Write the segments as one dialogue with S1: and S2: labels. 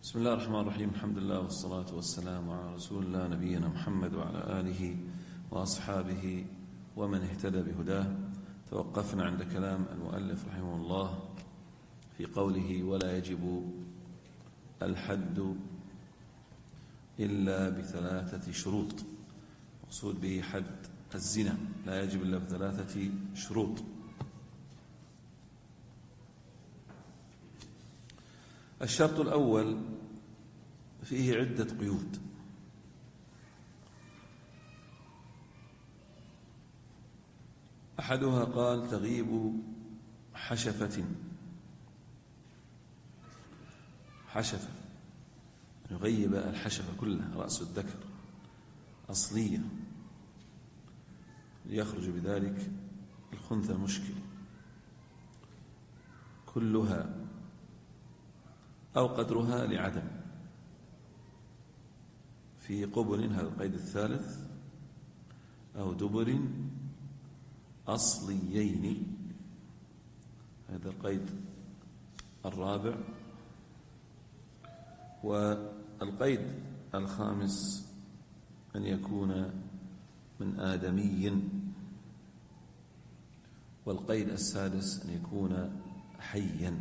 S1: بسم الله الرحمن الرحيم. الحمد لله والصلاة والسلام على رسول الله نبينا محمد وعلى آله وأصحابه ومن اهتدى بهداه. توقفنا عند كلام المؤلف رحمه الله في قوله: ولا يجب الحد إلا بثلاثة شروط. مقصود به حد الزنا لا يجب إلا بثلاثة شروط. الشرط الأول فيه عدة قيود. أحدها قال تغيب حشفة يغيب الحشفة كلها، رأس الذكر أصلية، ليخرج بذلك الخنثى المشكل كلها أو قدرها لعدم في قبل، هذا القيد الثالث، أو دبر أصليين، هذا القيد الرابع. والقيد الخامس أن يكون من آدمي، والقيد السادس أن يكون حيا.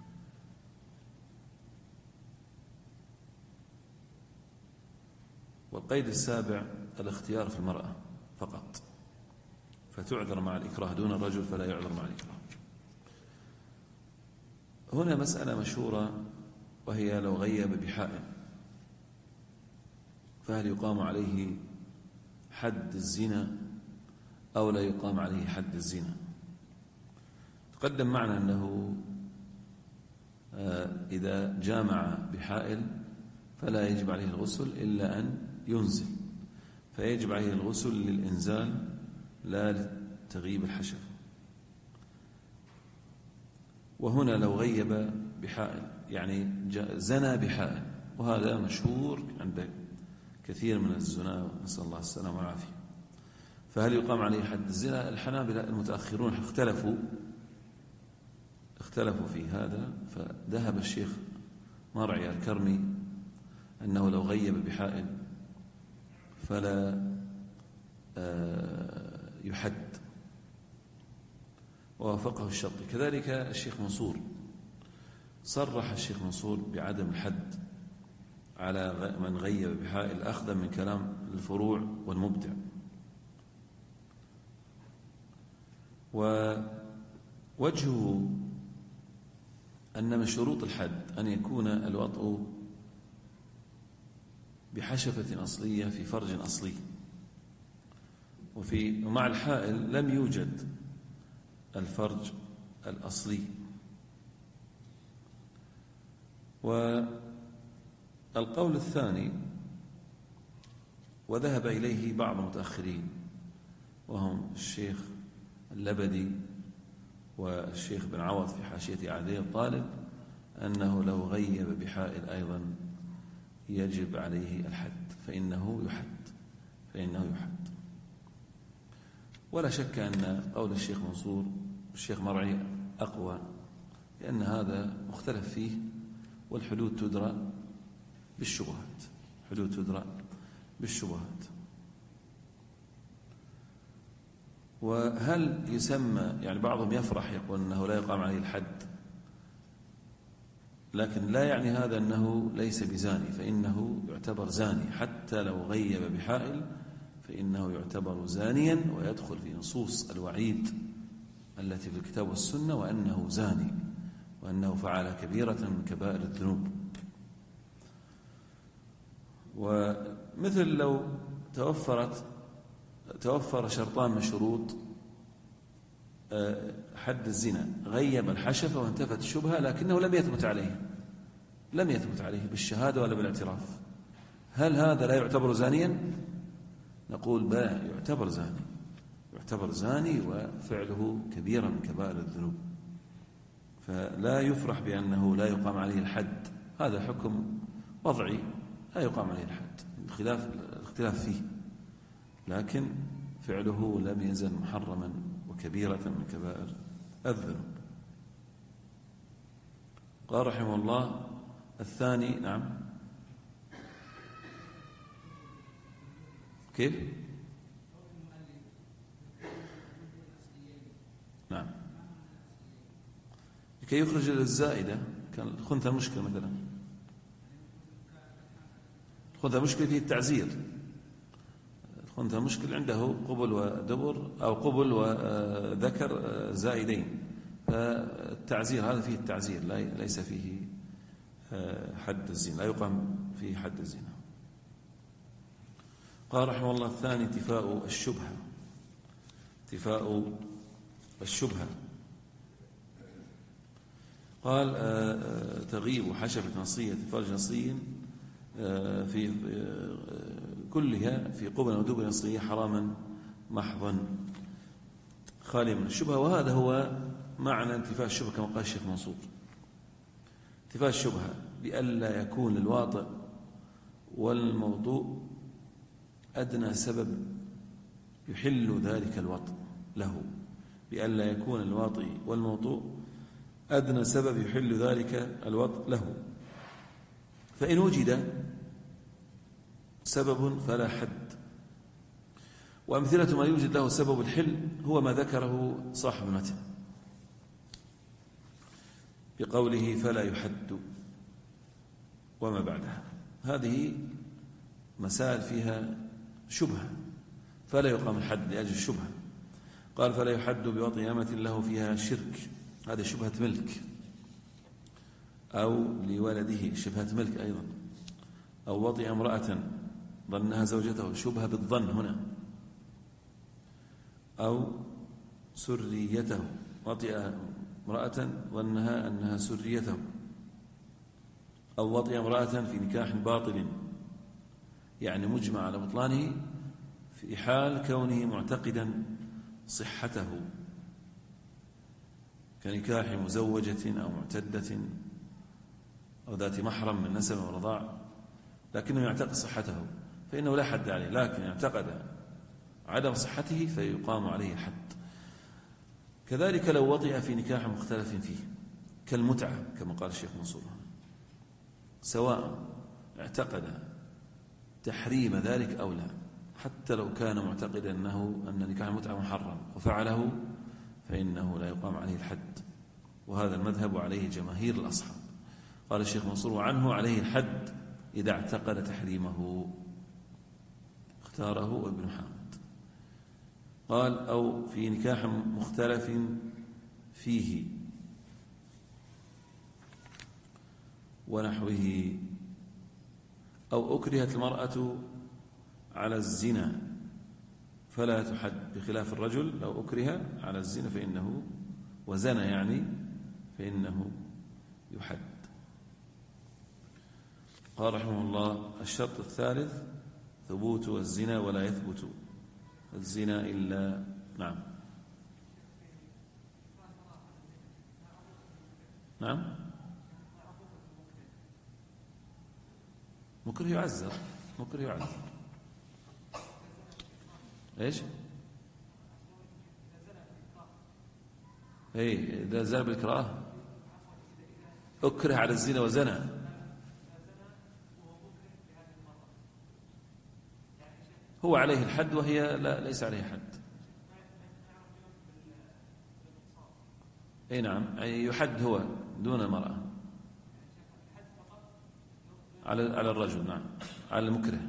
S1: والقيد السابع الاختيار في المرأة فقط، فتعذر مع الإكراه، دون الرجل فلا يعذر مع الإكراه. هنا مسألة مشهورة، وهي لو غيب بحائل فهل يقام عليه حد الزنا أو لا يقام عليه حد الزنا؟ تقدم معنا أنه إذا جامع بحائل فلا يجب عليه الغسل إلا أن ينزل، فيجب عليه الغسل للإنزال لا لتغييب الحشفة. وهنا لو غيب بحائل يعني زنى بحائل، وهذا مشهور عند كثير من الزنا، نسأل الله السلامة والعافية، فهل يقام عليه حد الزنا؟ الحنابلة المتأخرون اختلفوا في هذا، فذهب الشيخ مرعي الكرمي أنه لو غيب بحائل فلا يحد، ووافقه الشرطي. كذلك الشيخ منصور، صرح الشيخ منصور بعدم الحد على من غيب بحائل، أخذا من كلام الفروع والمبدع. ووجهه أن من شروط الحد أن يكون الوطء بحشفة أصلية في فرج أصلي، ومع الحائل لم يوجد الفرج الأصلي. والقول الثاني وذهب إليه بعض المتأخرين، وهم الشيخ اللبدي والشيخ بن عوض في حاشية أعداء الطالب، أنه لو غيب بحائل أيضا يجب عليه الحد، فإنه يحد. ولا شك أن قول الشيخ منصور والشيخ مرعي أقوى، لأن هذا مختلف فيه، والحدود تدرى بالشبهات. وهل يسمى، يعني بعضهم يفرح يقول أنه لا يقام عليه الحد، لكن لا يعني هذا أنه ليس بزاني، فإنه يعتبر زاني حتى لو غيب بحائل، فإنه يعتبر زانيا ويدخل في نصوص الوعيد التي في الكتاب والسنة، وأنه زاني وأنه فعل كبيرة من كبائر الذنوب. ومثل لو توفر شرطان من شروط حد الزنا، غيب الحشفة وانتفت الشبهة، لكنه لم يثبت عليه بالشهادة ولا بالاعتراف، هل هذا لا يعتبر زانيا؟ نقول بلى، يعتبر زاني وفعله كبيرة من كبائر الذنوب، فلا يفرح بأنه لا يقام عليه الحد، هذا حكم وضعي لا يقام عليه الحد، الاختلاف فيه، لكن فعله لم يزل محرما وكبيرة من كبائر الذنوب. قال رحمه الله: الثاني نعم كيف؟ نعم لكي يخرج الزائدة كان الخنثى مشكل مثلا، الخنثى مشكل فيه التعزير، الخنثى مشكل عنده قبل ودبر أو قبل وذكر زائدين، فالتعزير هذا فيه التعزير ليس فيه حد الزنا، لا يقام فيه حد الزنا. قال رحمه الله الثاني انتفاء الشبهة، انتفاء الشبهة. قال تغيب حشفة نصية فرج نصي في كلها في قبل ودبر نصية حراما محضا خاليا من الشبهة. وهذا هو معنى انتفاء الشبهة كما قال الشيخ منصور. انتفاء الشبهة بألا يكون الواطئ والموضوع أدنى سبب يحل ذلك الوطء له، بألا يكون الواطئ والموضوع أدنى سبب يحل ذلك الوطء له، فإن وجد سبب فلا حد. وأمثلة ما يوجد له سبب الحل هو ما ذكره صاحب المتن بقوله فلا يحد وما بعدها. هذه مسائل فيها شبهة فلا يقام الحد لأجل الشبهة. قال فلا يحد بوطئ أمة له فيها شرك، هذه شبهة ملك، أو لولده شبهة ملك أيضا، أو وطئ امرأة ظنها زوجته، شبهة بالظن هنا، أو سريته، وطئ امرأة ظنها أنها سريته، أو وطئ امرأة في نكاح باطل يعني مجمع على بطلانه في حال كونه معتقدا صحته، كنكاح مزوجة أو معتدة أو ذات محرم من نسب ورضاع، لكنه يعتقد صحته فإنه لا حد عليه، لكن اعتقد عدم صحته فيقام عليه الحد. كذلك لو وطئ في نكاح مختلف فيه كالمتعة كما قال الشيخ منصور، سواء اعتقد تحريم ذلك أو لا، حتى لو كان معتقدا أن نكاح المتعة محرم وفعله فإنه لا يقام عليه الحد، وهذا المذهب عليه جماهير الأصحاب. قال الشيخ منصور وعنه عليه الحد إذا اعتقد تحريمه، اختاره ابن حامد. قال أو في نكاح مختلف فيه ونحوه، أو أكرهت المرأة على الزنا فلا تحد، بخلاف الرجل لو أكره على الزنا فإنه وزنا يعني فإنه يحد. قال رحمه الله الشرط الثالث ثبوت الزنا، ولا يثبت الزنا إلا نعم نعم مكره يعذر، مكره يعذر ايش؟ اي اذا زال بالكراهه اكره على الزنا وزنى، هو عليه الحد وهي لا ليس عليه حد. اي نعم يحد هو دون المرأة، على الرجل نعم، على المكره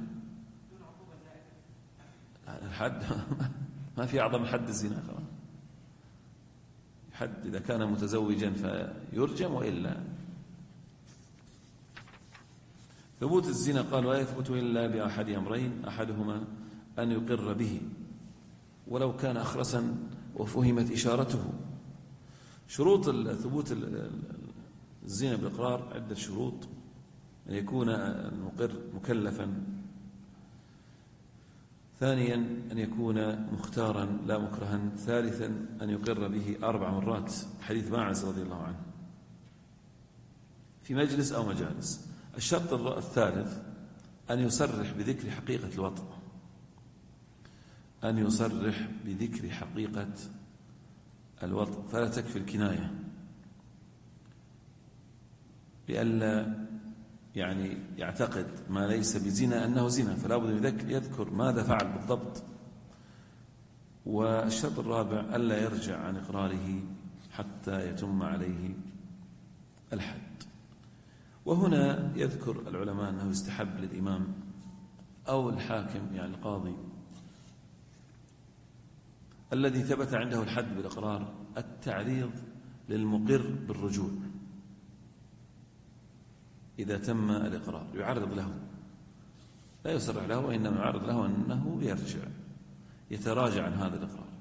S1: الحد ما في أعظم حد الزنا، خلاص حد إذا كان متزوجا فيرجم، وإلا ثبوت الزنا قال ولا يثبت إلا بأحد أمرين، أحدهما أن يقر به ولو كان أخرسا وفهمت إشارته. شروط ثبوت الزنا بالإقرار عدة شروط: أن يكون المقر مكلفا، ثانيا أن يكون مختارا لا مكرها، ثالثا أن يقر به 4 مرات، حديث ماعز رضي الله عنه، في مجلس أو مجالس. الشرط الثالث أن يصرح بذكر حقيقة الوطء، أن يصرح بذكر حقيقة الوطء، فلا تكفي الكناية، لئلا يعني يعتقد ما ليس بزنا أنه زنا، فلا بد يذكر ماذا فعل بالضبط. والشرط الرابع ألا يرجع عن إقراره حتى يتم عليه الحد. وهنا يذكر العلماء أنه يستحب للإمام أو الحاكم يعني القاضي الذي ثبت عنده الحد بالإقرار التعريض للمقر بالرجوع إذا تم الإقرار، يعرض له، لا يصرح له وإنما يعرض له أنه يرجع يتراجع عن هذا الإقرار،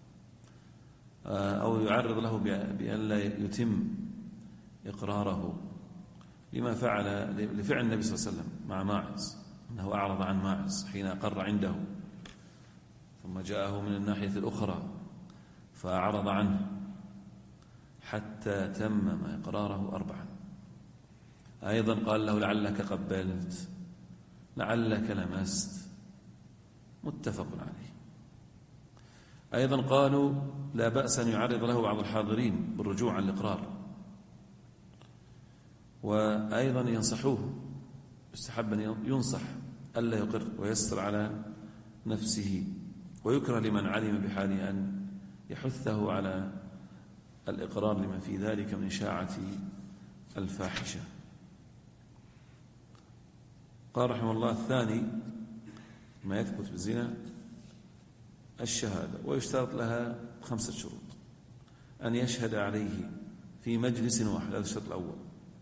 S1: أو يعرض له بأن لا يتم إقراره لما فعل لفعل النبي صلى الله عليه وسلم مع ماعز، أنه أعرض عن ماعز حين أقر عنده ثم جاءه من الناحية الأخرى فأعرض عنه حتى تمم إقراره 4. أيضا قال له لعلك قبلت، لعلك لمست، متفق عليه. أيضا قالوا لا بأس أن يعرض له بعض الحاضرين بالرجوع عن الإقرار، وأيضا ينصحوه، يستحب أن ينصح ألا يقر ويسر على نفسه، ويكره لمن علم بحاله أن يحثه على الإقرار لما في ذلك من إشاعة الفاحشة. قال رحمه الله الثاني ما يثبت بالزنا الشهادة، ويشترط لها 5 شروط: أن يشهد عليه في مجلس واحد، هذا الشرط الأول،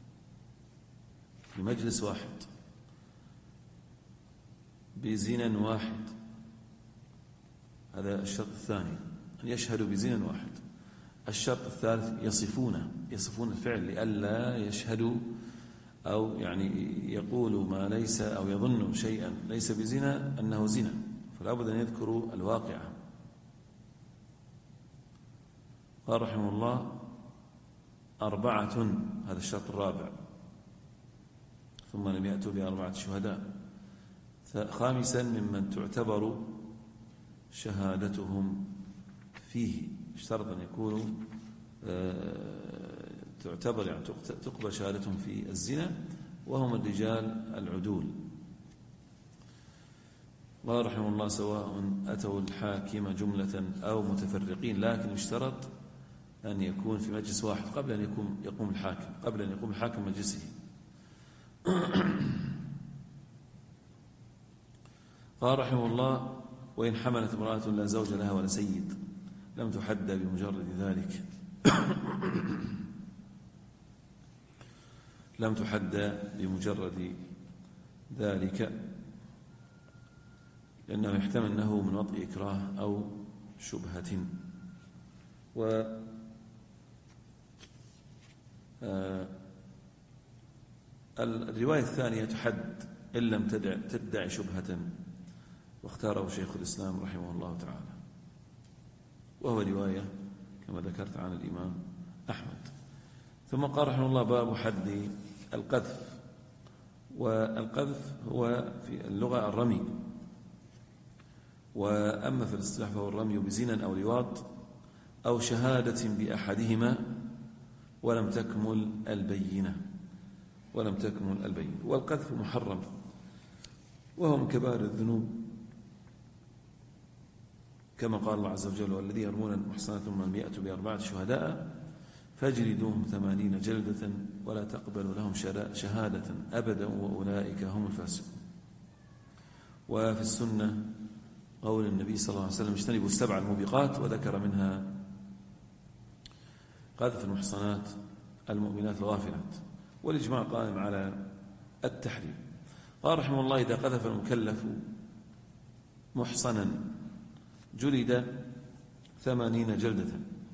S1: في مجلس واحد بزنا واحد، هذا الشرط الثاني، أن يشهدوا بزنا واحد. الشرط الثالث يصفون الفعل لئلا يشهدوا أو يعني يقولوا ما ليس أو يظنوا شيئا ليس بزنا أنه زنا، فلا بد أن يذكروا الواقعة. قال رحمه الله 4، هذا الشرط الرابع، ثم لم يأتوا ب4 شهداء. 5 ممن تعتبر شهادتهم فيه، اشترط أن يكونوا تعتبر يعني تقبل شهادتهم في الزنا، وهم الرجال العدول. قال رحمه الله سواء أتوا الحاكم جملة أو متفرقين، لكن يشترط أن يكون في مجلس واحد قبل أن يقوم الحاكم مجلسه. قال رحمه الله وإن حملت امرأة لا زوج لها ولا سيد لم تحد بمجرد ذلك لم تحد بمجرد ذلك، لأنه يحتمل أنه من وطئ إكراه أو شبهة. الرواية الثانية تحد إن لم تدعي شبهة، واختاره شيخ الإسلام رحمه الله تعالى، وهو رواية كما ذكرت عن الإمام أحمد. ثم قال رحمه الله باب حد القذف. والقذف هو في اللغة الرمي، وأما في الاصطلاح فهو الرمي بزنا أو لواط أو شهادة بأحدهما ولم تكمل البينة. والقذف محرم، وهو من كبائر الذنوب، كما قال الله عز وجل والذين يرمون المحصنات ثم لم يأتوا ب4 شهداء فاجلدوهم 80 جلدة ولا تقبلوا لهم شهادة أبدا وأولئك هم الفاسقون. وفي السنة قول النبي صلى الله عليه وسلم اجتنبوا السبع الموبقات، وذكر منها قذف المحصنات المؤمنات الغافلات، والإجماع قائم على التحريم. قال رحمه الله إذا قذف المكلف محصنا جلد 80 جلدة،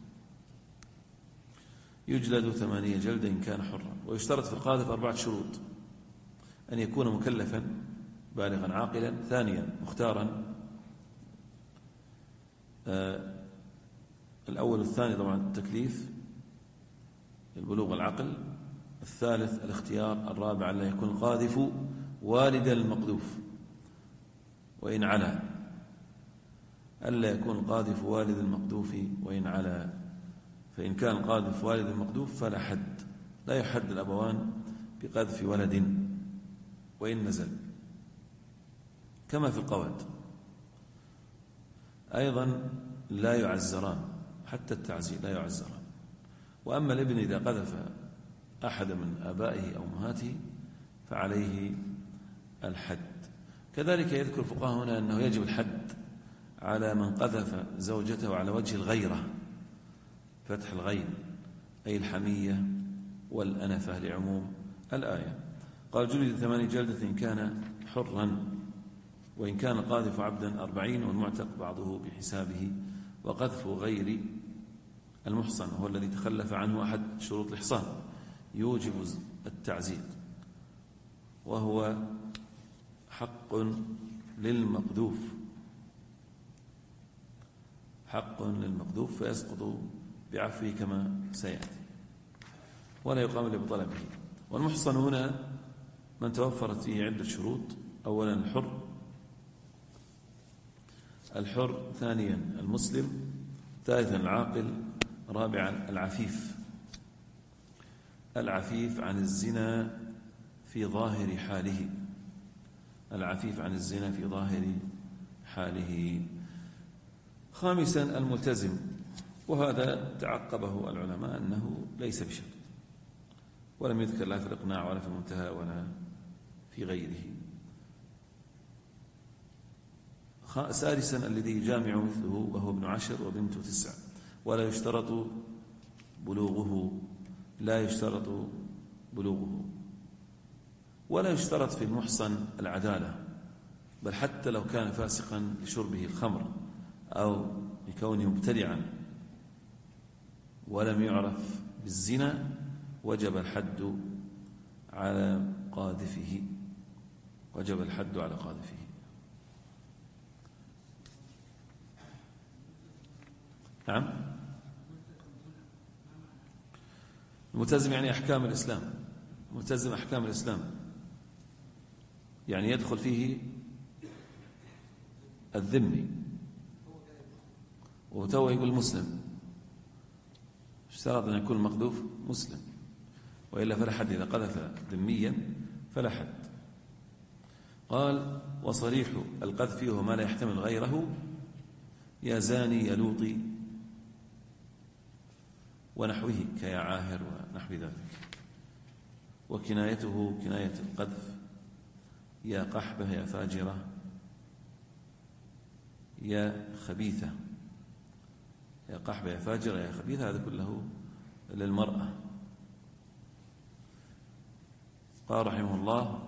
S1: يجلد 80 جلدة إن كان حرا. ويشترط في القاذف 4 شروط: أن يكون مكلفا بالغا عاقلا، ثانيا مختارا، الأول والثاني طبعا التكليف البلوغ والعقل، الثالث الاختيار، الرابع ألا يكون القاذف والدا المقذوف وإن علا، ألا يكون القاذف والد المقذوف وإن علا، فإن كان القاذف والد المقذوف فلا حد، لا يحد الأبوان بقذف ولد وإن نزل، كما في القواد أيضا لا يعزران، حتى التعزير لا يعزران. وأما الابن إذا قذف أحد من آبائه أو أمهاته فعليه الحد. كذلك يذكر الفقهاء هنا أنه يجب الحد على من قذف زوجته على وجه الغيرة، فتح الغين أي الحمية والأنفة لعموم الآية. قال جلد 8 جلدة إن كان حرا، وإن كان قاذف عبدا 40، والمعتق بعضه بحسابه. وقذف غير المحصن هو الذي تخلف عنه أحد شروط الإحصان يوجب التعزير، وهو حق للمقذوف، حق للمقذوف فيسقط بعفوه كما سيأتي، ولا يقام إلا بطلبه. والمحصن هنا من توفرت فيه عدة شروط: أولا الحر، ثانيا المسلم، ثالثا العاقل، رابعا العفيف عن الزنا في ظاهر حاله، العفيف عن الزنا في ظاهر حاله. خامسا الملتزم، وهذا تعقبه العلماء أنه ليس بشرط، ولم يذكر لا في الإقناع ولا في المنتهى ولا في غيره. سادسا الذي يجامع مثله وهو ابن 10 وبنت 9، ولا يشترط بلوغه، ولا يشترط في المحصن العدالة، بل حتى لو كان فاسقا لشربه الخمر أو لكونه مبتدعا ولم يعرف بالزنا وجب الحد على قاذفه. نعم. الملتزم يعني أحكام الإسلام، ملتزم أحكام الإسلام، يعني يدخل فيه الذمي، وتوه يقول مسلم، اشترط أن يكون المقذوف مسلم، وإلا فلا حد. إذا قذف ذميا فلا حد. قال وصريح القذف هو ما لا يحتمل غيره، يا زاني يا لوطي ونحوه كيا عاهر ونحو ذلك. وكنايته كناية القذف يا قحبة يا فاجرة يا خبيثة، يا قحبة يا فاجرة يا خبيثة، هذا كله للمرأة. قال رحمه الله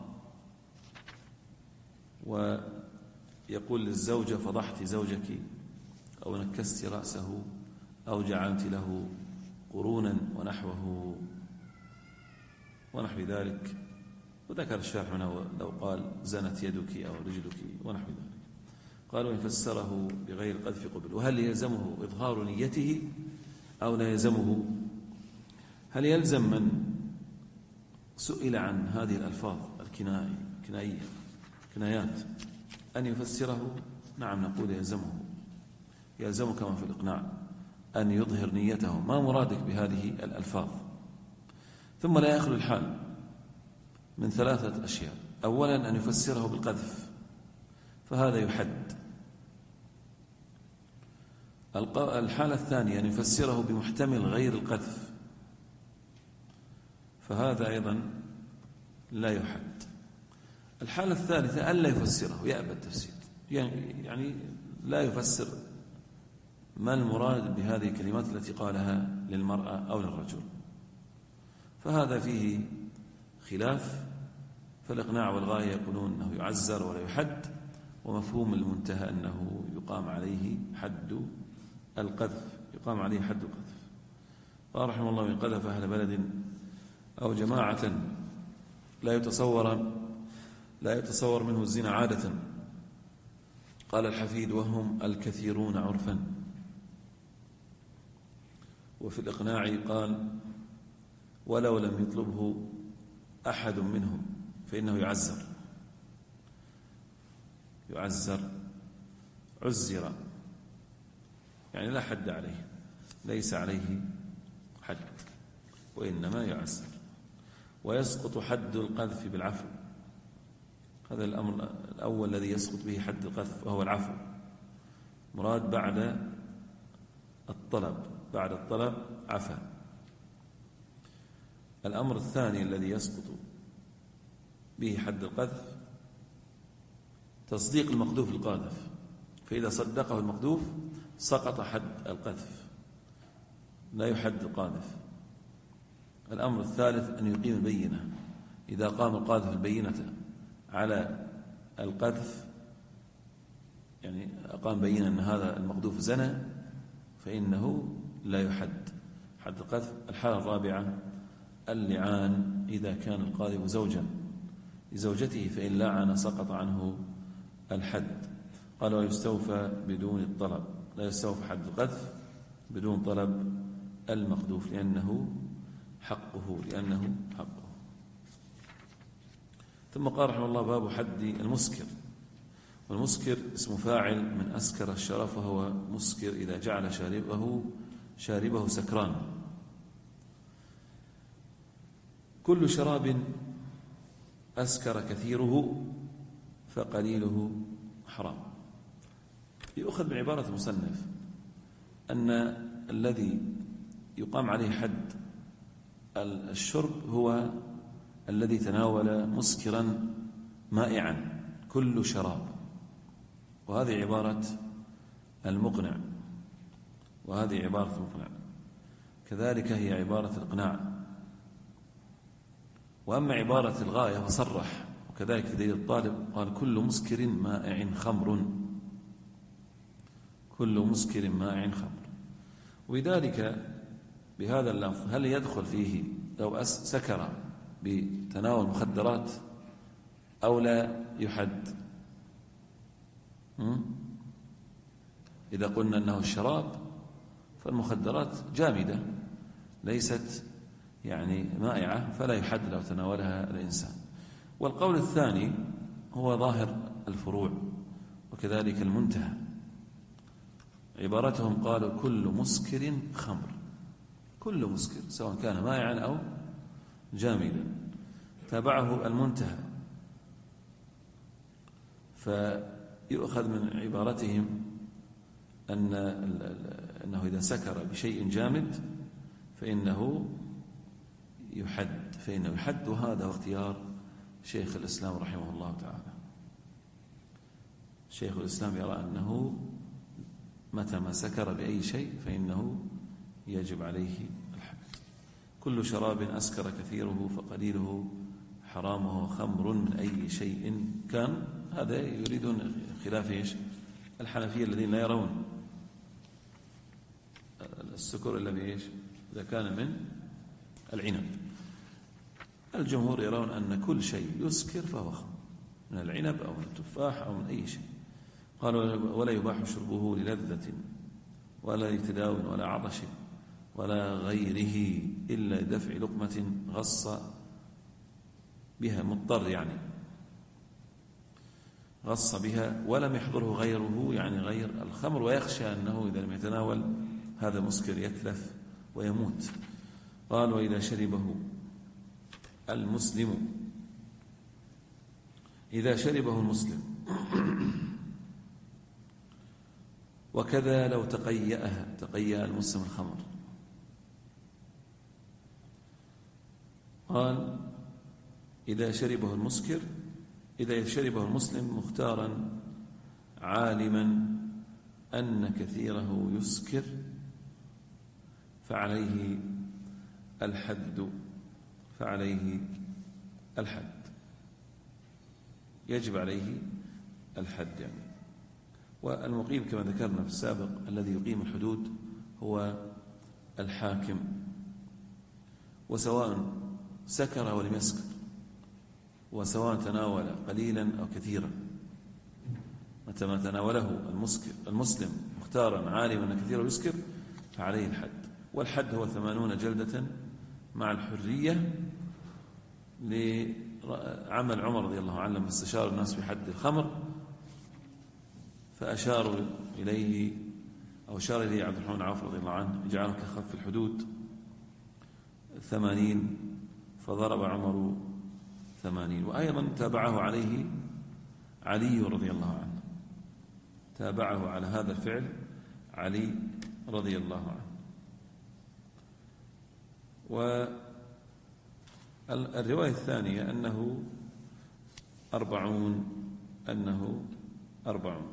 S1: ويقول للزوجة فضحت زوجك أو نكست رأسه أو جعلت له قرونا ونحو ذلك. وذكر الشارح منه لو قال زنت يدك أو رجلك ونحو ذلك. قال وإن فسره بغير قذف قبل. وهل يلزمه إظهار نيته أو لا يلزمه؟ هل يلزم من سئل عن هذه الألفاظ الكنايات أن يفسره؟ نعم، نقول يلزمه كما في الإقناع أن يظهر نيته، ما مرادك بهذه الألفاظ. ثم لا يخلو الحال من 3 أشياء: أولا أن يفسره بالقذف فهذا يحد. الحالة الثانية أن يفسره بمحتمل غير القذف فهذا أيضا لا يحد. الحالة الثالثة أن لا يفسره، يأبى التفسير، يعني لا يفسر ما المراد بهذه الكلمات التي قالها للمرأة أو للرجل، فهذا فيه خلاف. فالإقناع والغاية يقولون أنه يعزر ولا يحد، ومفهوم المنتهى أنه يقام عليه حد القذف. قال رحمه الله إن قذف أهل بلد أو جماعة لا يتصور منه الزنا عادة. قال الحفيد وهم الكثيرون عرفا. وفي الإقناع قال ولو لم يطلبه أحد منهم فإنه عزر، يعني لا حد عليه، ليس عليه حد وإنما يعزر. ويسقط حد القذف بالعفو، هذا الأمر الأول الذي يسقط به حد القذف وهو العفو، مراد بعد الطلب عفا. الأمر الثاني الذي يسقط به حد القذف تصديق المقذوف القاذف، فإذا صدقه المقذوف سقط حد القذف، لا يحد القاذف. الأمر الثالث أن يقيم البينة، إذا قام القاذف البينة على القذف، يعني أقام بينة أن هذا المقذوف زنى، فإنه لا يحد حد القذف. الحالة الرابعة اللعان، إذا كان القاذف زوجا لزوجته فإن لعن سقط عنه الحد. قال ويستوفى بدون الطلب، لا يستوفى حد القذف بدون طلب المقذوف لأنه حقه. ثم قال رحمه الله باب حد المسكر. والمسكر اسم فاعل من أسكر الشراب، وهو مسكر إذا جعل شاربه سكران. كل شراب أسكر كثيره فقليله حرام. يؤخذ من عبارة المصنف أن الذي يقام عليه حد الشرب هو الذي تناول مسكرا مائعا، كل شراب، وهذه عبارة المقنع، كذلك هي عبارة الإقناع. وأما عبارة الغاية فصرح، وكذلك في دليل الطالب قال كل مسكر مائع خمر، وبذلك بهذا اللفظ هل يدخل فيه لو سكر بتناول مخدرات أو لا يحد؟ إذا قلنا أنه الشراب فالمخدرات جامدة ليست يعني مائعة، فلا يحد لو تناولها الإنسان. والقول الثاني هو ظاهر الفروع، وكذلك المنتهى. عبارتهم قالوا كل مسكر خمر، كل مسكر سواء كان مائعا أو جامدا. تابعه المنتهى، فيؤخذ من عبارتهم أنه إذا سكر بشيء جامد فإنه يحد، وهذا هو اختيار شيخ الإسلام رحمه الله تعالى. شيخ الإسلام يرى أنه متى ما سكر بأي شيء فإنه يجب عليه الحد. كل شراب أسكر كثيره فقليله حرام، وهو خمر من أي شيء كان. هذا يريدون خلاف الحنفية الذين لا يرون السكر إلا إذا كان من العنب. الجمهور يرون أن كل شيء يسكر فهو خمر، من العنب أو من التفاح أو من أي شيء. قالوا ولا يباح شربه للذة ولا لتداو ولا عطش ولا غيره إلا لدفع لقمة غص بها، مضطر يعني غص بها ولم يحضره غيره، يعني غير الخمر، ويخشى أنه إذا لم يتناول هذا مسكر يتلف ويموت. قال وإذا شربه المسلم، إذا شربه المسلم وكذا لو تقيأ المسلم الخمر. قال إذا شربه المسلم مختارا عالما أن كثيره يسكر فعليه الحد، يجب عليه الحد يعني. والمقيم كما ذكرنا في السابق الذي يقيم الحدود هو الحاكم، وسواء سكر ولم يسكر، وسواء تناول قليلا أو كثيرا، متى ما تناوله المسلم مختارا عالما أن كثيره يسكر فعليه الحد. والحد هو 80 جلدة مع الحرية، لعمل عمر رضي الله عنه لما استشار الناس في حد الخمر فأشاروا إليه، أو أشار إليه عبد الرحمن عوف رضي الله عنه اجعله كخف الحدود 80، فضرب عمر 80. وأيضا تابعه عليه علي رضي الله عنه، تابعه على هذا الفعل علي رضي الله عنه. والرواية الثانية أنه 40.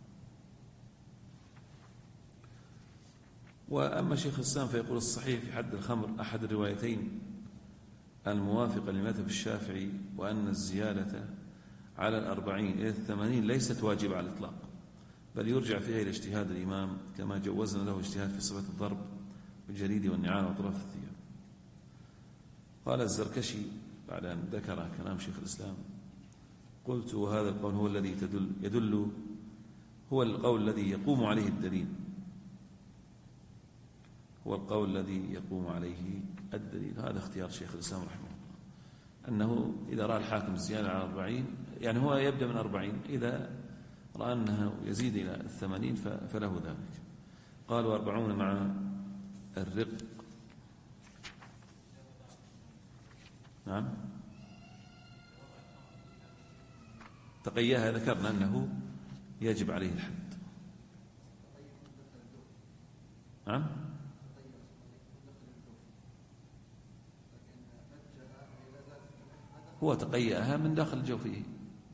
S1: وأما شيخ الإسلام فيقول الصحيح في حد الخمر أحد الروايتين الموافقة لمذهب الشافعي، وأن الزيادة على 40 إلى 80 ليست واجبة على الإطلاق، بل يرجع فيها إلى اجتهاد الإمام، كما جوزنا له اجتهاد في صفة الضرب بالجريد والنعال وأطراف الثياب. قال الزركشي بعد أن ذكر كلام شيخ الإسلام: قلت وهذا القول هو الذي يدل هو القول الذي يقوم عليه الدليل، هو القول الذي يقوم عليه الدليل. هذا اختيار شيخ الإسلام رحمه الله، أنه إذا رأى الحاكم الزيادة على 40، يعني هو يبدأ من 40، إذا رأى أنه يزيد إلى 80 فله ذلك. قالوا 40 مع الرق. نعم، تقياها ذكرنا أنه يجب عليه الحد. نعم، هو تقيأها من داخل جوفه.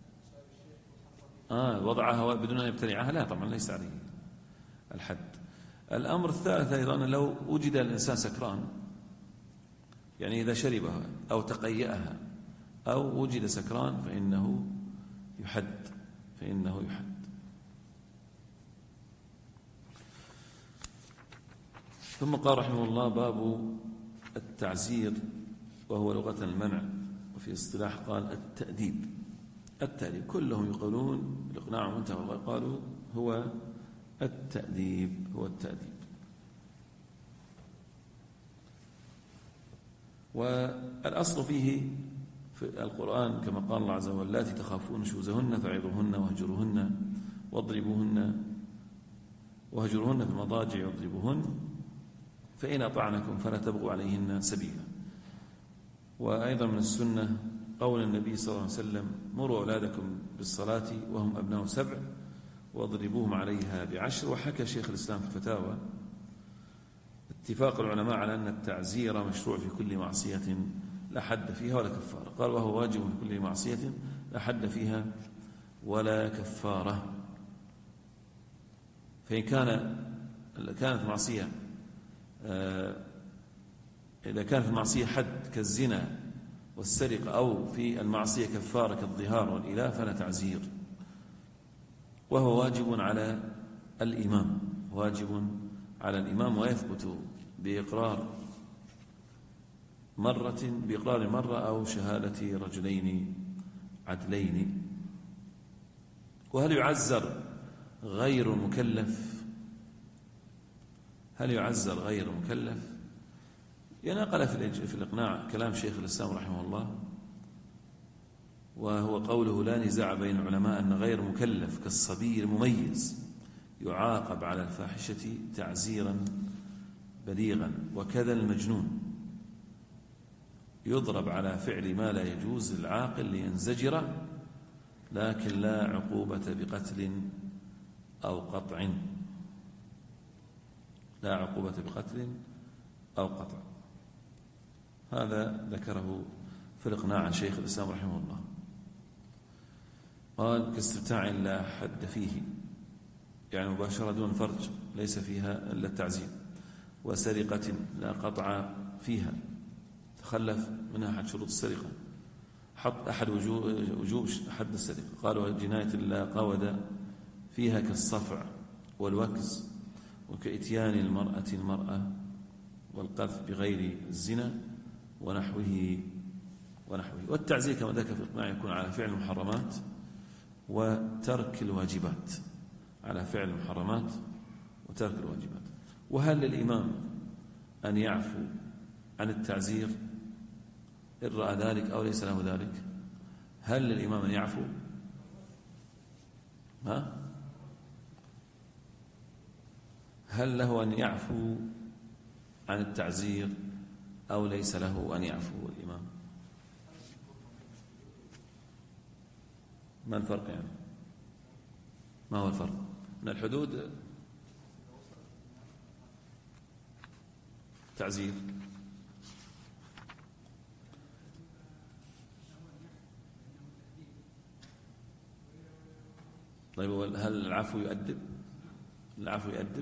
S1: وضعها بدون أن يبتلعها، لا طبعا ليس عليه الحد. الأمر الثالث أيضا لو وجد الإنسان سكران، يعني إذا شربها أو تقيأها أو وجد سكران فإنه يحد. ثم قال رحمه الله: باب التعزير، وهو لغة المنع، وفي اصطلاح قال التأديب. كلهم يقولون الإقناع منتهى، قالوا هو التأديب. والأصل فيه في القرآن كما قال الله عز وجل: اللاتي تخافون نشوزهن فعظوهن واهجروهن في المضاجع واضربوهن فإن أطعنكم فلا تبغوا عليهن سبيلا. وأيضا من السنة قول النبي صلى الله عليه وسلم: مروا أولادكم بالصلاة وهم أبناء 7 واضربوهم عليها ب10. وحكى شيخ الإسلام في الفتاوى اتفاق العلماء على أن التعزير مشروع في كل معصية لا حد فيها ولا كفارة. قال: وهو واجب في كل معصية لا حد فيها ولا كفارة. فإن كانت معصية، إذا كان في المعصية حد كالزنا والسرقة، أو في المعصية كفارة كالظهار والإلاء، فلا تعزير. وهو واجب على الإمام، ويثبت بإقرار مرة أو شهادة رجلين عدلين. وهل يعزر غير مكلف؟ ينقل في الإقناع كلام شيخ الإسلام رحمه الله، وهو قوله: لا نزاع بين العلماء أن غير مكلف كالصبي المميز يعاقب على الفاحشة تعزيرا بليغا، وكذا المجنون يضرب على فعل ما لا يجوز للعاقل لينزجر، لكن لا عقوبة بقتل أو قطع. هذا ذكره في الإقناع عن شيخ الإسلام رحمه الله. قال: كاستمتاع لا حد فيه، يعني مباشرة دون فرج ليس فيها إلا التعزير، وسرقة لا قطع فيها تخلف منها أحد شروط السرقة، أحد وجوب حد السرقة. قالوا: جناية لا قود فيها كالصفع والوكز، وكإتيان المرأة والقذف بغير الزنا ونحوه. والتعزير كما ذكر في الإقناع يكون على فعل المحرمات وترك الواجبات، وهل للإمام أن يعفو عن التعزير إن رأى ذلك أو ليس له ذلك؟ هل للإمام أن يعفو؟ هل له أن يعفو عن التعزير أو ليس له أن يعفو الإمام؟ ما الفرق يعني؟ ما هو الفرق؟ من الحدود تعزير. طيب هل العفو يؤدب؟ العفو يؤدب؟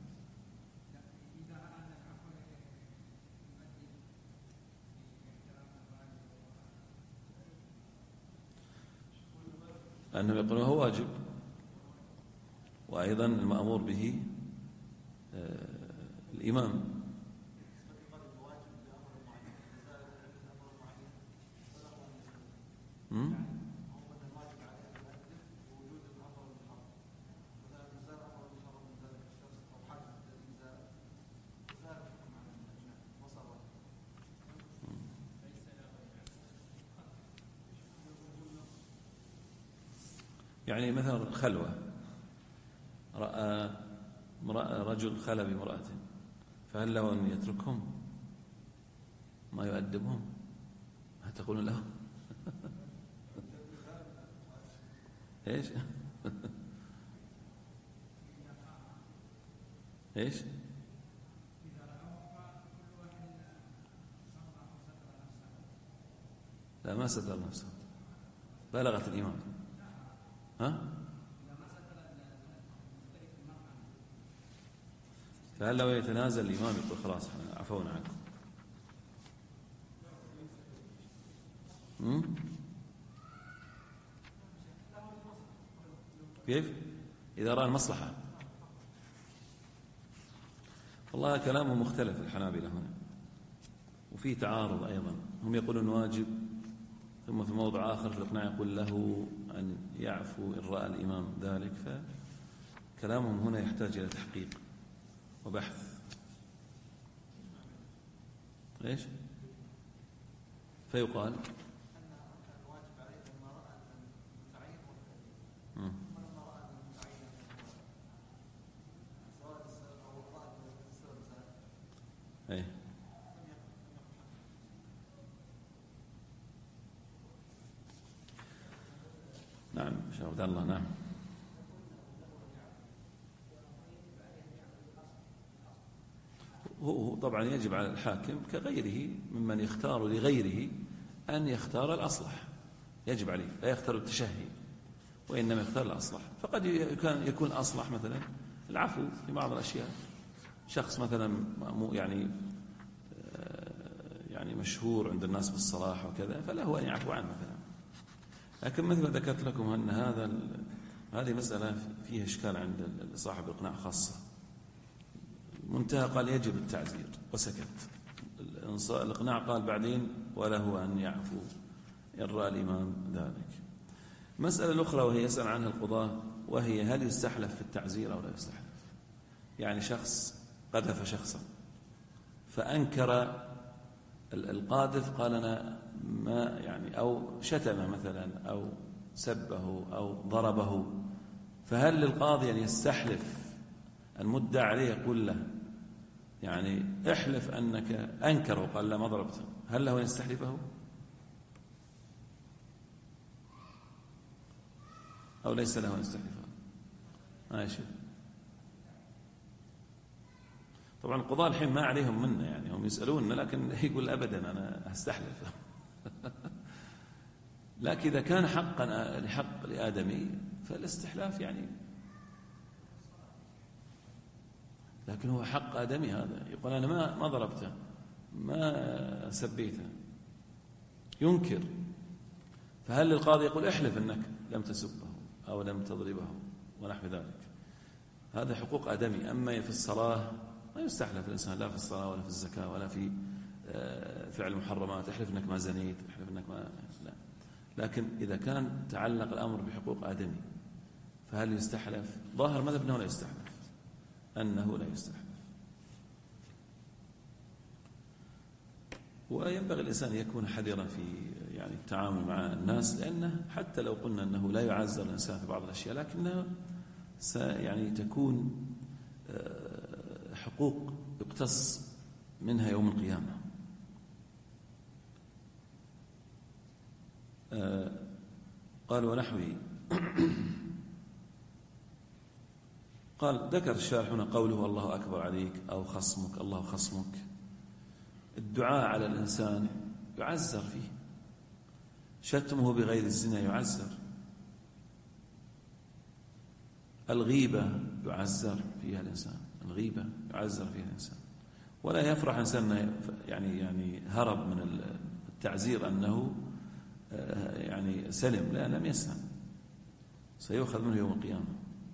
S1: أنهم يقولون هو واجب، وأيضا المأمور به الإمام. يعني مثلا خلوة، رأى رجل خلى بامرأة، فهل له أن يتركهم ما يؤدبهم؟ هل تقولون له ايش؟ ايش؟ لا، ما ستر نفسه، بلغت الإمام. ها؟ فهل لو يتنازل الإمام يقول خلاص احنا عفونا عنكم؟ كيف؟ إذا رأى المصلحة. والله كلامهم مختلف الحنابلة هنا، وفي تعارض أيضا. هم يقولون واجب، ثم في موضع آخر في الإقناع يقول له أن يعفو إن رأى الإمام ذلك. فكلامهم هنا يحتاج إلى تحقيق وبحث. ليش؟ فيقال ايه. نعم شيخ عبد الله. نعم. هو طبعا يجب على الحاكم كغيره ممن يختار لغيره أن يختار الأصلح. يجب عليه، لا يختار التشهي وإنما يختار الأصلح. فقد يكون أصلح مثلا العفو في بعض الأشياء. شخص مثلا يعني مشهور عند الناس بالصلاح وكذا، فله أن يعفو عنه مثلا. لكن مثل ما ذكرت لكم أن هذه مسألة فيها إشكال عند صاحب الإقناع خاصة. منتهى قال يجب التعزير وسكت. الإقناع قال بعدين وله أن يعفو إن رأى الإمام ذلك. مسألة الأخرى وهي يسأل عنها القضاة، وهي هل يستحلف في التعزير أو لا يستحلف؟ يعني شخص قذف شخصا فأنكر القاذف، قال أنا ما يعني، أو شتمه مثلا أو سبه أو ضربه، فهل للقاضي أن يستحلف المدعى عليه يقول له يعني احلف أنك أنكر وقال لا ما ضربته، هل له أن يستحلفه أو ليس له أن يستحلفه؟ ماشي. طبعا القضاة الحين ما عليهم منا، يعني هم يسألون لكن يقول أبدا أنا أستحلف. لكن إذا كان حقا لحق لآدمي فالاستحلاف يعني، لكن هو حق آدمي هذا، يقول أنا ما ضربته ما سبيته، ينكر. فهل القاضي يقول احلف أنك لم تسبه أو لم تضربه ونحو ذلك؟ هذا حقوق آدمي. أما في الصلاة ما يستحلف الإنسان، لا في الصلاة ولا في الزكاة ولا في فعل المحرمات، احلف أنك ما زنيت، احلف أنك ما لا. لكن إذا كان تعلق الأمر بحقوق آدمي فهل يستحلف؟ ظاهر مذهب أنه لا يستحلف، أنه لا يستحلف. وينبغي الإنسان أن يكون حذرا في يعني التعامل مع الناس، لأنه حتى لو قلنا أنه لا يعذر الإنسان في بعض الأشياء، لكنها يعني تكون حقوق يقتص منها يوم القيامة. قال ونحوه. قال ذكر الشارح هنا قوله الله أكبر عليك أو خصمك الله خصمك. الدعاء على الإنسان يعزر فيه، شتمه بغير الزنا يعزر، الغيبة يعزر فيها الإنسان، الغيبة يعزر فيها الإنسان. ولا يفرح إنسان يعني هرب من التعزير أنه يعني سلم، لا لم يسلم، سيؤخذ منه يوم القيامة.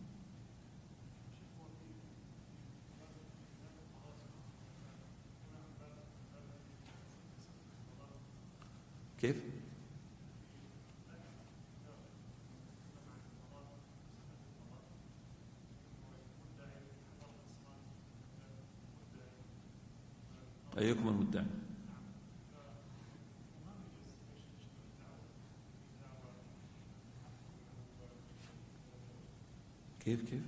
S1: كيف؟ أيكم المدعي؟ كيف؟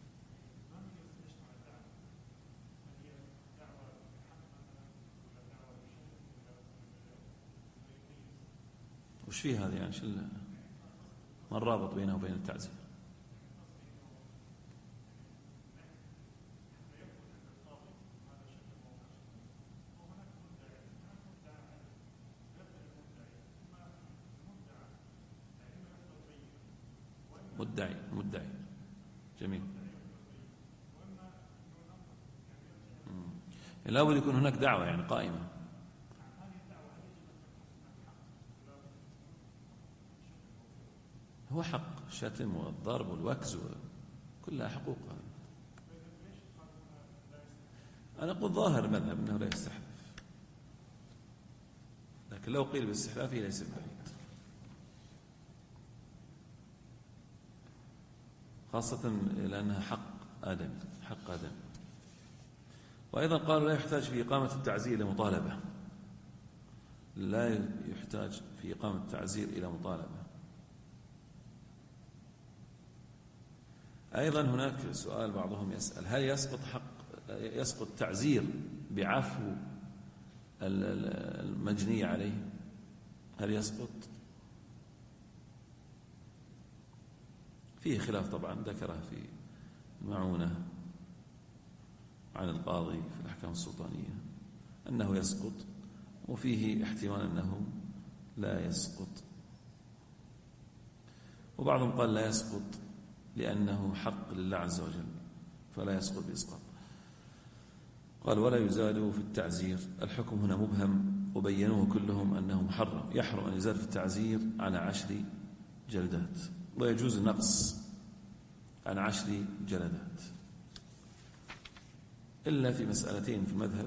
S1: وش فيه هذا يعني؟ ما الرابط بينه وبين التعزير؟ مدعي جميل. لا بد يكون هناك دعوة يعني قائمة. هو حق الشتم والضرب والوكز كلها حقوق. أنا أقول ظاهر المذهب أنه لا يستحلف، لكن لو قيل باستحلافه ليس بعيد، خاصة لأنها حق آدم. وأيضا قالوا لا يحتاج في إقامة التعزير إلى مطالبة، لا يحتاج في إقامة التعزير إلى مطالبة. أيضا هناك سؤال بعضهم يسأل: هل يسقط تعزير بعفو المجني عليه؟ هل يسقط؟ فيه خلاف طبعا، ذكره في المعونة عن القاضي في الأحكام السلطانية أنه يسقط، وفيه احتمال أنه لا يسقط. وبعضهم قال لا يسقط لأنه حق لله عز وجل فلا يسقط بإسقاط. قال: ولا يزاد في التعزير. الحكم هنا مبهم، وبينوه كلهم أنه محرم، يحرم أن يزاد في التعزير على 10 جلدات، ويجوز النقص عن 10 جلدات، إلا في مسألتين في المذهب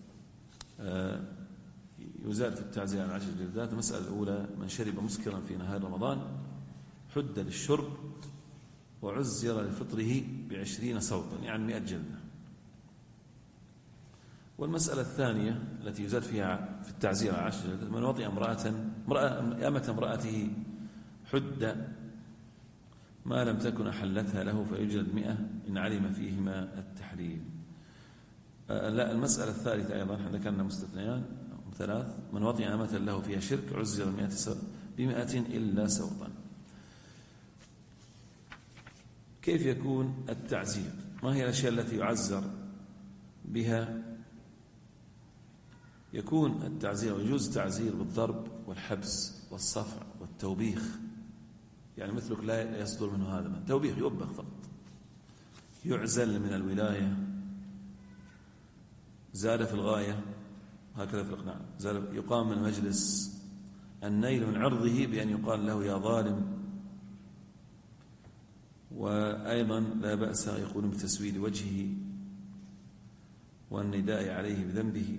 S1: يزاد في التعزير عن 10 جلدات. المسألة الأولى: من شرب مسكرا في نهار رمضان حد للشرب وعزر لفطره ب20 صوتا، يعني 100 جلدة. والمسألة الثانية التي يزاد فيها في التعزير على 10 جلدات: من وطئ أمة امرأته حد ما لم تكن أحلتها له فيجلد 100 إن علم فيهما التحليل. لا، المسألة الثالثة أيضا احنا ذكرنا مستثنيان 3: من وطئ أمة له فيها شرك عزر ب100 إلا سوطا. كيف يكون التعزير؟ ما هي الأشياء التي يعزر بها؟ يكون التعزير ويجوز التعزير بالضرب والحبس والصفع والتوبيخ، يعني مثلك لا يصدر منه هذا من توبيخ، يوبخ فقط. يعزل من الولاية، زاد في الغاية، هكذا في الإقناع، يقام من مجلس، النيل من عرضه بأن يقال له يا ظالم. وأيضا لا بأس يقولون بتسويد وجهه والنداء عليه بذنبه.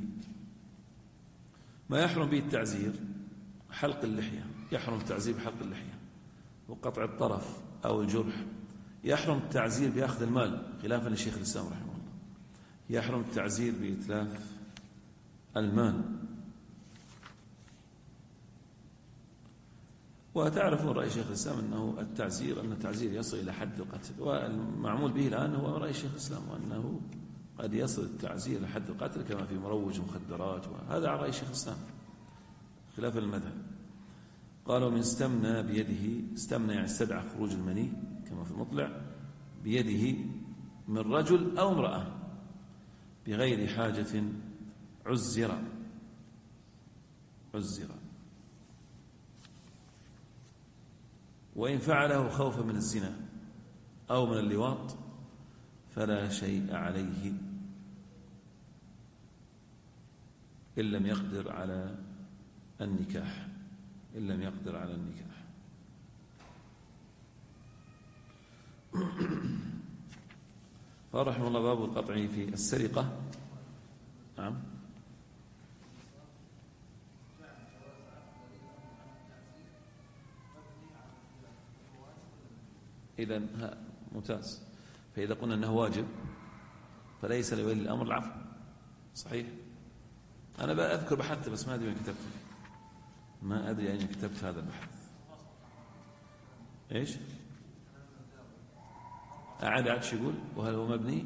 S1: ما يحرم به التعزير: حلق اللحية، يحرم التعزير بحلق اللحية وقطع الطرف أو الجرح. يحرم التعزير بأخذ المال خلافا للشيخ الإسلام رحمه الله، يحرم التعزير بإتلاف المال. وتعرفون رأي شيخ الإسلام أن التعزير يصل إلى حد القتل، والمعمول به الآن هو رأي شيخ الإسلام، وأنه قد يصل التعزير إلى حد القتل كما في مروج مخدرات، وهذا على رأي شيخ الإسلام خلاف المذهب. قالوا: من استمنى بيده، استمنى يعني استدعى خروج المني كما في المطلع، بيده من رجل أو امرأة بغير حاجة عزر. وإن فعله خوفا من الزنا أو من اللواط فلا شيء عليه إن لم يقدر على النكاح. قال رحمه الله: باب القطع في السرقة. نعم. إذن ممتاز. فإذا قلنا أنه واجب فليس لولي الأمر العفو. صحيح. أنا بأذكر بحثت بس ما أدري وين كتبته، ما أدري أين كتبت هذا البحث. إيش؟ أعاد شو يقول؟ وهل هو مبني؟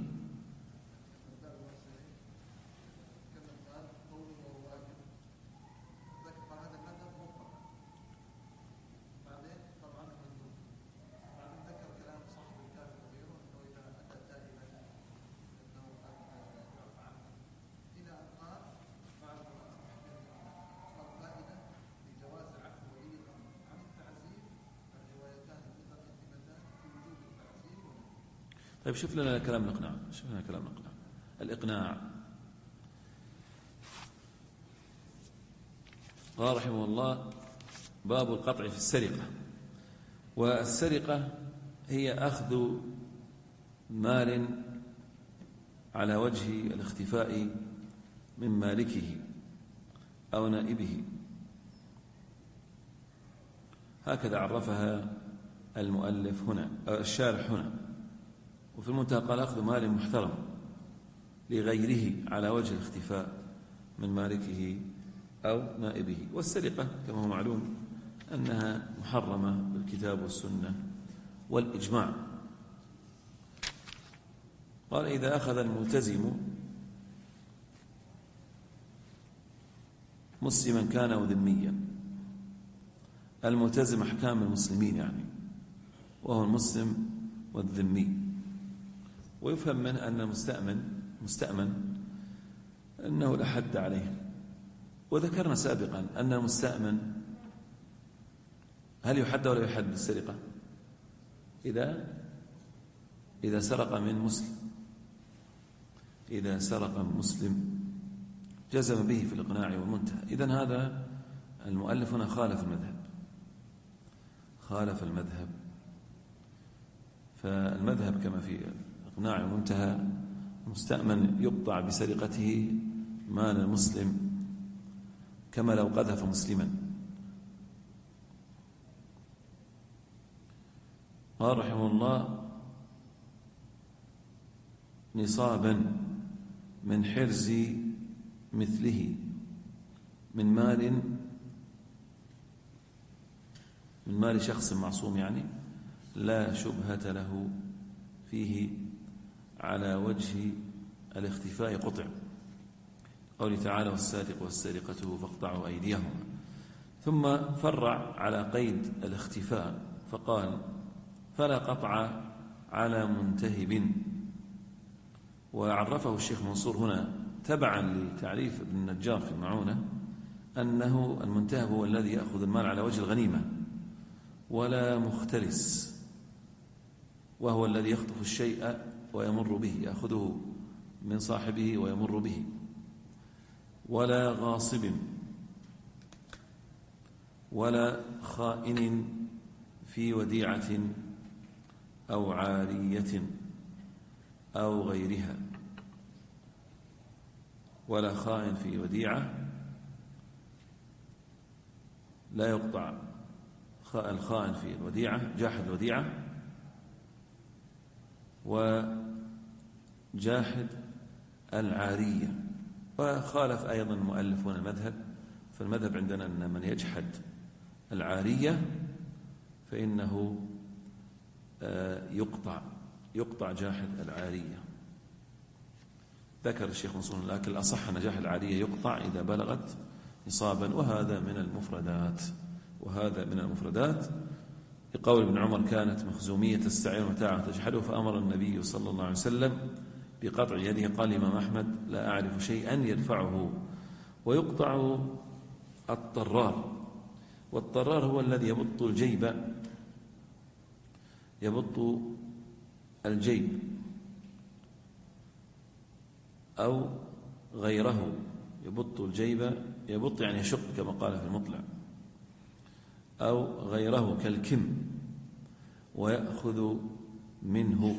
S1: طيب شوف لنا كلام الإقناع. الإقناع. قال رحمه الله: باب القطع في السرقة. والسرقة هي أخذ مال على وجه الاختفاء من مالكه أو نائبه، هكذا عرفها المؤلف هنا أو الشارح هنا. وفي المنتهى قال: أخذ مال محترم لغيره على وجه الاختفاء من مالكه أو نائبه. والسرقة كما هو معلوم أنها محرمة بالكتاب والسنة والإجماع. قال: إذا أخذ الملتزم مسلما كان أو ذميا. الملتزم أحكام المسلمين يعني، وهو المسلم والذمي. ويفهم منه أن المستأمن أنه لا حد عليه. وذكرنا سابقا أن المستأمن هل يحد ولا يحد بالسرقة؟ إذا سرق من مسلم، إذا سرق من مسلم جزم به في الإقناع والمنتهى. إذن هذا المؤلف هنا خالف المذهب. فالمذهب كما في الإقناع والمنتهى: المستأمن يقطع بسرقته مال المسلم كما لو قذف مسلما. قال رحمه الله: نصابا من حرز مثله من مال شخص معصوم، يعني لا شبهة له فيه على وجه الاختفاء قطع. قوله تعالى: والسارق والسارقة فاقطعوا أيديهما. ثم فرع على قيد الاختفاء فقال: فلا قطع على منتهب. وعرفه الشيخ منصور هنا تبعا لتعريف ابن النجار في المعونة أنه المنتهب هو الذي يأخذ المال على وجه الغنيمة ولا مختلس، وهو الذي يخطف الشيء ويمر به، يأخذه من صاحبه ويمر به، ولا غاصب ولا خائن في وديعة أو عارية أو غيرها. ولا خائن في وديعة لا يقطع. الخائن في الوديعة جاحد الوديعة وجاحد العارية. وخالف أيضا المؤلفون المذهب. فالمذهب عندنا أن من يجحد العارية فإنه يقطع جاحد العارية. ذكر الشيخ منصور لكن الأصح أن جاحد العارية يقطع إذا بلغت نصابا. وهذا من المفردات لقول ابن عمر: كانت مخزومية تستعير متاعه وتجحده، فأمر النبي صلى الله عليه وسلم بقطع يده. قال الإمام أحمد: لا أعرف شيئا يدفعه. ويقطع الطرار، والطرار هو الذي يبط الجيب، يبط الجيب أو غيره. يبط الجيب، يبط يعني يشق كما قال في المطلع، أو غيره كالكم، ويأخذ منه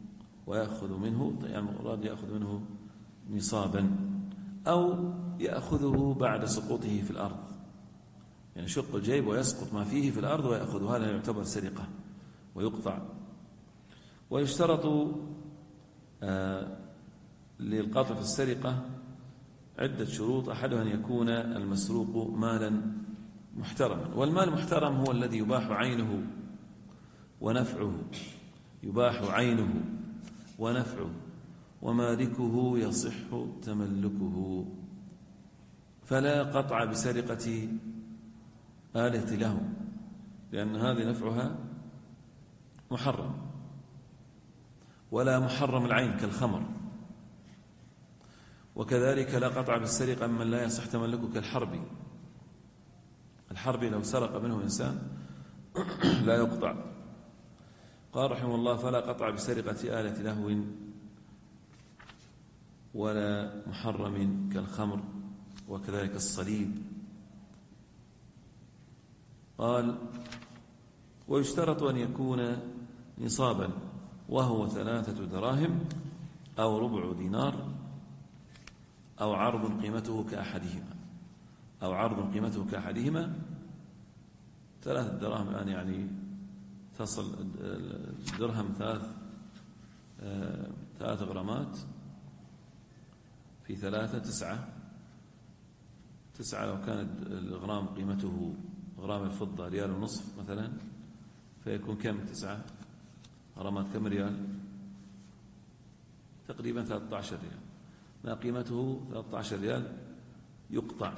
S1: يعني المراد يأخذ منه نصابا، أو يأخذه بعد سقوطه في الأرض، يعني يشق الجيب ويسقط ما فيه في الأرض ويأخذ، هذا يعتبر سرقة ويقطع. ويشترط للقطع في السرقة عدة شروط، أحدها أن يكون المسروق مالا محترما، والمال المحترم هو الذي يباح عينه ونفعه، يباح عينه ونفعه ومالكه يصح تملكه. فلا قطع بسرقة آلة له، لأن هذه نفعها محرم، ولا محرم العين كالخمر. وكذلك لا قطع بالسرقة ممن لا يصح تملكه كالحرب. الحرب لو سرق منه إنسان لا يقطع. قال رحمه الله: فلا قطع بسرقة آلة لهو ولا محرم كالخمر، وكذلك الصليب. قال: ويشترط أن يكون نصابا، وهو 3 دراهم أو ربع دينار، أو عرض قيمته كأحدهما، أو عرض قيمته كأحدهما. 3 دراهم الآن يعني تصل الدرهم 3 غرامات في 3 9. لو كانت الغرام قيمته غرام الفضة 1.5 ريال مثلا، فيكون كم 9 غرامات كم ريال؟ تقريبا 13 ريال. ما قيمته 13 ريال يقطع.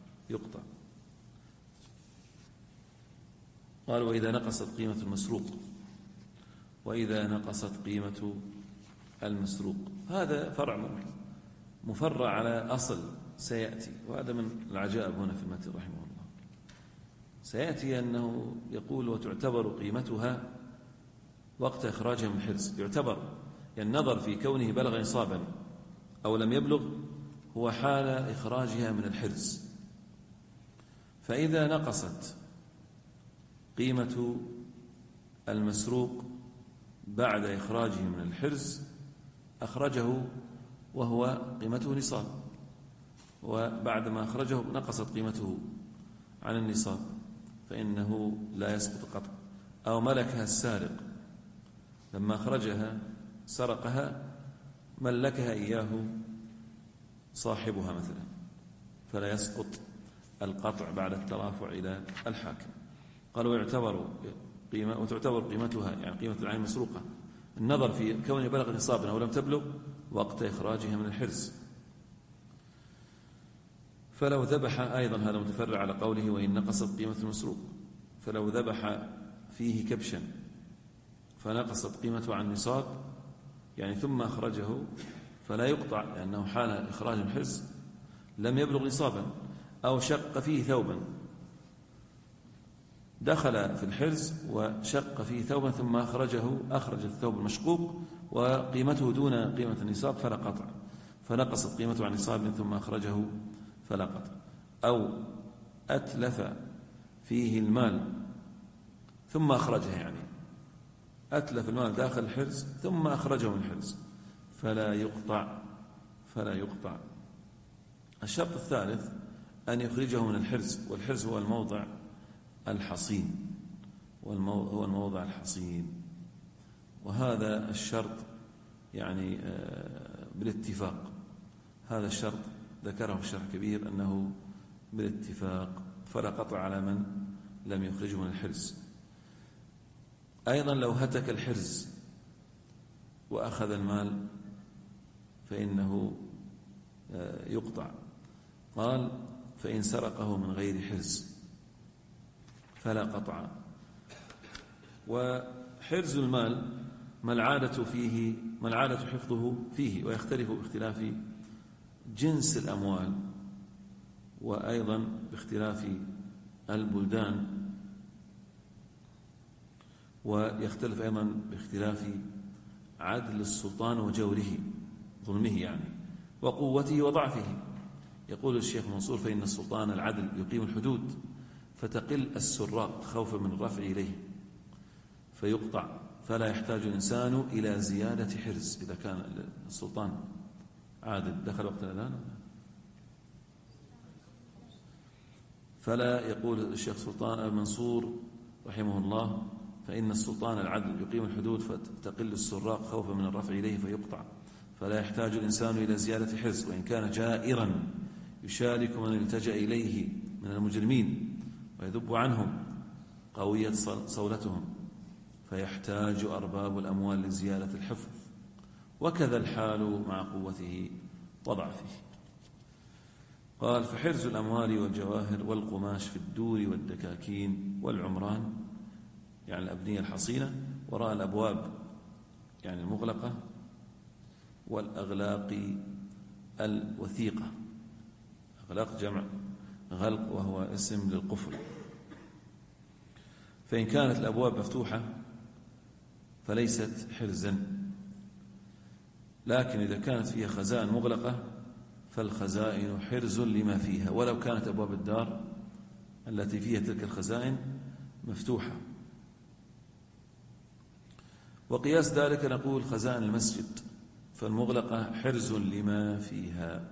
S1: قال: وإذا نقصت قيمة المسروق، وإذا نقصت قيمة المسروق. هذا فرع مفرع على أصل سيأتي، وهذا من العجائب هنا في المتن رحمه الله. سيأتي أنه يقول: وتعتبر قيمتها وقت إخراجها من الحرز. يعتبر يعني النظر في كونه بلغ نصابا أو لم يبلغ هو حال إخراجها من الحرز. فإذا نقصت قيمة المسروق بعد إخراجه من الحرز، أخرجه وهو قيمته نصاب، وبعد ما أخرجه نقصت قيمته عن النصاب، فإنه لا يسقط قطع. أو ملكها السارق، لما أخرجها سرقها ملكها إياه صاحبها مثلا، فلا يسقط القطع بعد الترافع إلى الحاكم. قالوا: وتعتبر قيمتها يعني قيمة العين المسروقة النظر في كونه بلغ نصابا أو لم تبلغ وقت إخراجها من الحرز. فلو ذبح، أيضا هذا متفرع على قوله: وإن نقصت قيمة المسروق. فلو ذبح فيه كبشا فنقصت قيمته عن نصاب يعني ثم أخرجه، فلا يقطع لأنه حال إخراج الحرز لم يبلغ نصابا. أو شق فيه ثوبا، دخل في الحرز وشق فيه ثوبا ثم أخرج الثوب المشقوق وقيمته دون قيمة النصاب فلا قطع، فنقصت قيمته عن نصاب ثم أخرجه فلا قطع. أو أتلف فيه المال ثم أخرجه، يعني أتلف المال داخل الحرز ثم أخرجه من الحرز، فلا يقطع. الشرط الثالث أن يخرجه من الحرز، والحرز هو الموضع الحصين، هو الموضع الحصين. وهذا الشرط يعني بالاتفاق، هذا الشرط ذكره في الشرح الكبير أنه بالاتفاق، فلا قطع على من لم يخرجه من الحرز. أيضا لو هتك الحرز وأخذ المال فإنه يقطع. قال: فإن سرقه من غير حرز فلا قطع. وحرز المال ما العادة حفظه فيه، ويختلف باختلاف جنس الأموال، وأيضا باختلاف البلدان، ويختلف أيضا باختلاف عدل السلطان وجوره، ظلمه يعني، وقوته وضعفه. يقول الشيخ منصور: فإن السلطان العدل يقيم الحدود فتقل السراق خوفا من الرفع إليه فيقطع، فلا يحتاج الإنسان إلى زيادة حرز. إذا كان السلطان عادل. دخل وقت الأذان؟ فلا، يقول الشيخ سلطان المنصور رحمه الله: فإن السلطان العدل يقيم الحدود فتقل السراق خوفا من الرفع إليه فيقطع، فلا يحتاج الإنسان إلى زيادة حرز، وإن كان جائرا يشارك من التجأ إليه من المجرمين ويذب عنهم قوية صولتهم، فيحتاج أرباب الأموال لزيادة الحفظ، وكذا الحال مع قوته وضعفه. قال: فحرز الأموال والجواهر والقماش في الدور والدكاكين والعمران، يعني الأبنية الحصينة، وراء الأبواب يعني المغلقة، والأغلاق الوثيقة. أغلاق جمع غلق، وهو اسم للقفل. فإن كانت الأبواب مفتوحة فليست حرزا، لكن إذا كانت فيها خزائن مغلقة فالخزائن حرز لما فيها، ولو كانت أبواب الدار التي فيها تلك الخزائن مفتوحة. وقياس ذلك نقول خزائن المسجد فالمغلقة حرز لما فيها.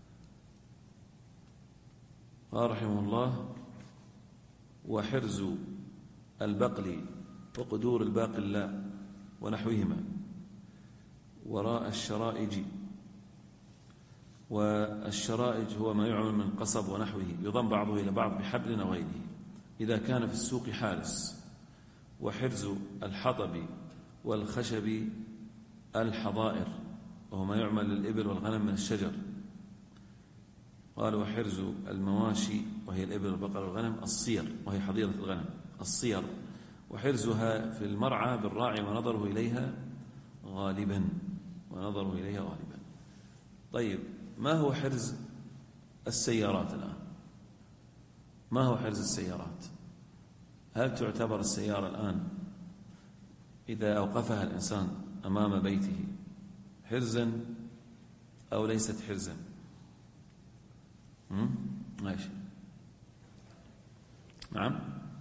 S1: قال رحمه الله: وحرز البقل وقدور الباقلاء ونحوهما وراء الشرائج. والشرائج هو ما يعمل من قصب ونحوه، يضم بعضه إلى بعض بحبل أو غيره إذا كان في السوق حارس. وحرز الحطب والخشب الحظائر، وهو ما يعمل للإبل والغنم من الشجر. قال: وحرز المواشي، وهي الإبل والبقر والغنم، الصير، وهي حظيرة الغنم، الصير، وحرزها في المرعى بالراعي ونظره إليها غالبا. طيب، ما هو حرز السيارات الآن؟ ما هو حرز السيارات؟ هل تعتبر السيارة الآن إذا أوقفها الإنسان أمام بيته حرزا أو ليست حرزا؟ ماشي. نعم.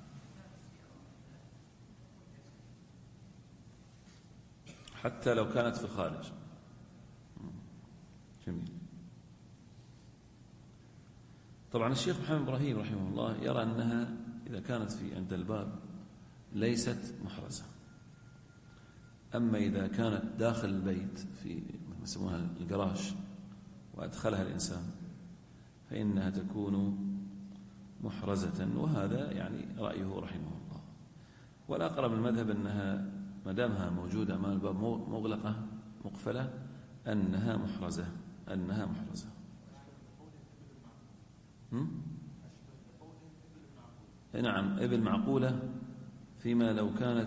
S1: حتى لو كانت في الخارج. جميل. طبعا الشيخ محمد إبراهيم رحمه الله يرى أنها إذا كانت في عند الباب ليست محرزة. أما إذا كانت داخل البيت في ما يسمونها الجراج وأدخلها الإنسان فإنها تكون محرزة، وهذا يعني رأيه رحمه الله. والأقرب المذهب أنها ما دامها موجودة أمام الباب مغلقة مقفلة أنها محرزة. نعم، إبل معقولة فيما لو كانت،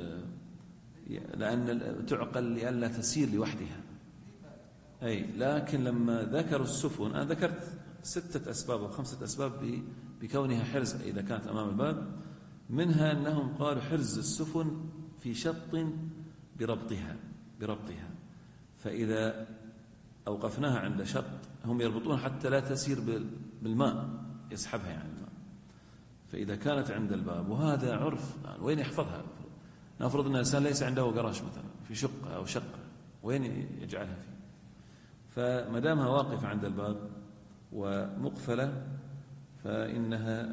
S1: لأن تعقل لئلا تسير لوحدها. لكن لما ذكروا السفن، أنا ذكرت 6 أسباب أو 5 أسباب بكونها حرز إذا كانت أمام الباب. منها أنهم قالوا حرز السفن في شط بربطها، فإذا أوقفناها عند شط هم يربطون حتى لا تسير بالماء، يسحبها يعني الماء. فإذا كانت عند الباب، وهذا عرف، يعني وين يحفظها؟ نفرض أن الإنسان ليس عنده جراج مثلا في شقة أو شقة، وين يجعلها فيه؟ فما دامها واقفة عند الباب ومقفلة فإنها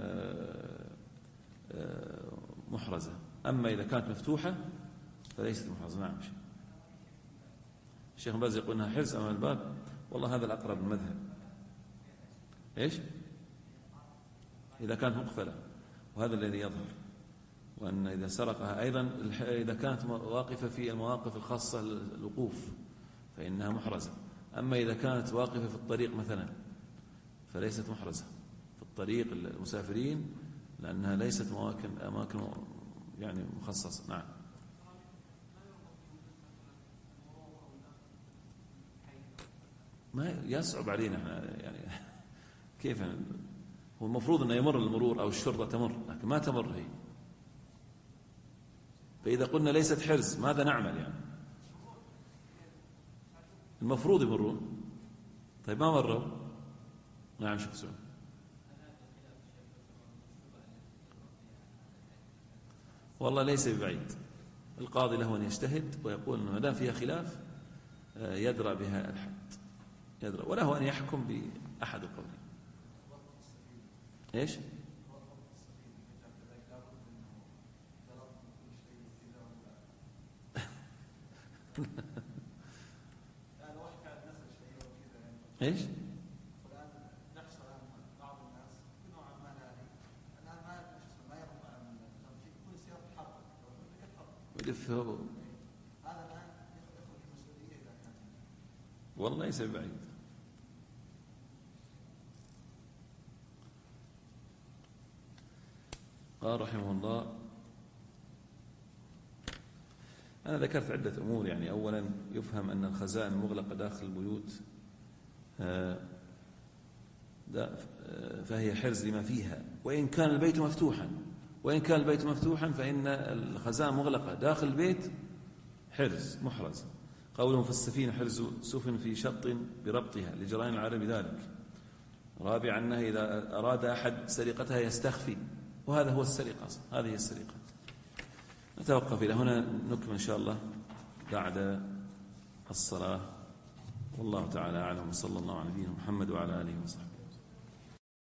S1: محرزة. أما إذا كانت مفتوحة فليست محرزة. نعم. الشيخ باز يقول أنها حرز أمام الباب، والله هذا الأقرب المذهب. إيش؟ إذا كانت مقفلة، وهذا الذي يظهر. وأن إذا سرقها أيضا إذا كانت واقفة في المواقف الخاصة للوقوف فإنها محرزة. أما إذا كانت واقفة في الطريق مثلا فليست محرزة في الطريق المسافرين، لأنها ليست أماكن يعني مخصصة. نعم. ما يصعب علينا احنا يعني كيف هو المفروض أنه يمر المرور أو الشرطة تمر، لكن ما تمر هي. فإذا قلنا ليست حرز ماذا نعمل يعني؟ المفروض يمرون. طيب ما مروا. نعم شيخ سعود. والله ليس ببعيد، القاضي له أن يجتهد ويقول أنه ما دام فيها خلاف يدرى بها الحد، يدرى، وله أن يحكم بأحد القولين. إيش؟ إيش؟ يدفه. والله ليس بعيد. قال رحمه الله: أنا ذكرت عدة أمور. يعني أولا يفهم أن الخزائن المغلقة داخل البيوت فهي حرز لما فيها، وإن كان البيت مفتوحا فإن الخزائن مغلقة داخل البيت حرز محرز. قولهم في السفينة حرز سفن في شط بربطها لجرائم العالم ذلك. رابعا أنه إذا أراد أحد سرقتها يستخفي، وهذا هو السرقة، هذه هي السرقة. نتوقف إلى هنا، نكمل إن شاء الله بعد الصلاة. والله تعالى أعلم، وصلى الله على نبينا محمد وعلى آله وصحبه.